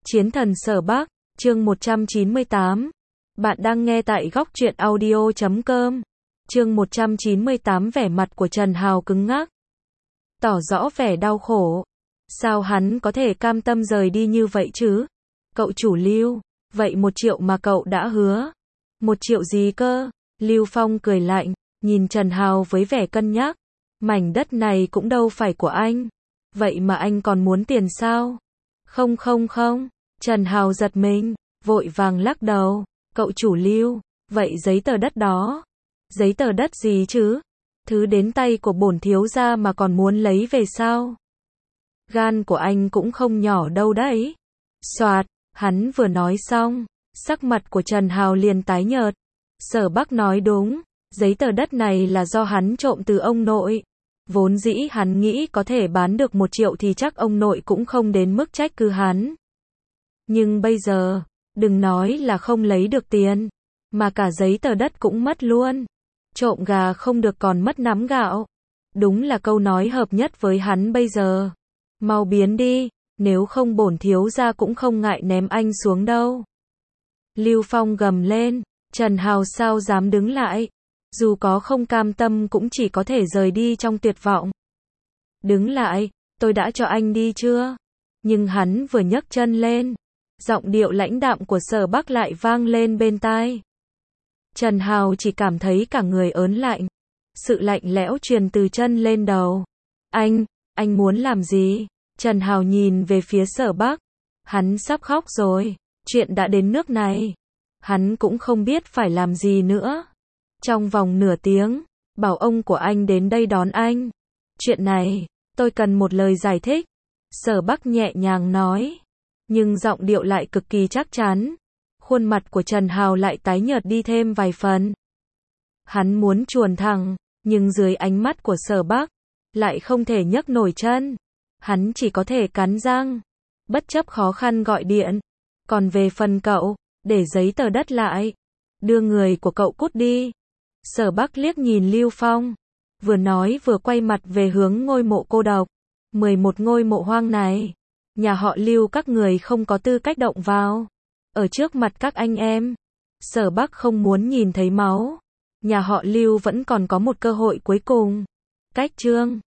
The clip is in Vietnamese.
Chiến thần Sở Bắc, chương 198. Bạn đang nghe tại góc truyện audio.com. Chương 198. Vẻ mặt của Trần Hào cứng ngắc, tỏ rõ vẻ đau khổ. Sao hắn có thể cam tâm rời đi như vậy chứ? Cậu chủ Lưu, vậy 1 triệu mà cậu đã hứa. 1 triệu gì cơ? Lưu Phong cười lạnh, nhìn Trần Hào với vẻ cân nhắc. Mảnh đất này cũng đâu phải của anh. Vậy mà anh còn muốn tiền sao? Không. Trần Hào giật mình, vội vàng lắc đầu. Cậu chủ Lưu, vậy giấy tờ đất đó? Giấy tờ đất gì chứ? Thứ đến tay của bổn thiếu gia mà còn muốn lấy về sao? Gan của anh cũng không nhỏ đâu đấy. Soạt, hắn vừa nói xong, sắc mặt của Trần Hào liền tái nhợt. Sở Bắc nói đúng, giấy tờ đất này là do hắn trộm từ ông nội. Vốn dĩ hắn nghĩ có thể bán được 1 triệu thì chắc ông nội cũng không đến mức trách cứ hắn. Nhưng bây giờ, đừng nói là không lấy được tiền, mà cả giấy tờ đất cũng mất luôn. Trộm gà không được còn mất nắm gạo. Đúng là câu nói hợp nhất với hắn bây giờ. Mau biến đi, nếu không bổn thiếu gia cũng không ngại ném anh xuống đâu. Lưu Phong gầm lên, Trần Hào sao dám đứng lại. Dù có không cam tâm cũng chỉ có thể rời đi trong tuyệt vọng. Đứng lại, tôi đã cho anh đi chưa? Nhưng hắn vừa nhấc chân lên, giọng điệu lãnh đạm của Sở Bắc lại vang lên bên tai. Trần Hào chỉ cảm thấy cả người ớn lạnh. Sự lạnh lẽo truyền từ chân lên đầu. Anh muốn làm gì? Trần Hào nhìn về phía Sở Bắc. Hắn sắp khóc rồi. Chuyện đã đến nước này, hắn cũng không biết phải làm gì nữa. Trong vòng nửa tiếng, bảo ông của anh đến đây đón anh. Chuyện này, tôi cần một lời giải thích. Sở Bắc nhẹ nhàng nói, nhưng giọng điệu lại cực kỳ chắc chắn. Khuôn mặt của Trần Hào lại tái nhợt đi thêm vài phần. Hắn muốn chuồn thẳng, nhưng dưới ánh mắt của Sở Bắc, lại không thể nhấc nổi chân. Hắn chỉ có thể cắn răng, bất chấp khó khăn gọi điện. Còn về phần cậu, để giấy tờ đất lại. Đưa người của cậu cút đi. Sở Bắc liếc nhìn Lưu Phong, vừa nói vừa quay mặt về hướng ngôi mộ cô độc. 11 ngôi mộ hoang này, nhà họ Lưu các người không có tư cách động vào. Ở trước mặt các anh em, Sở Bắc không muốn nhìn thấy máu. Nhà họ Lưu vẫn còn có một cơ hội cuối cùng. Cách chương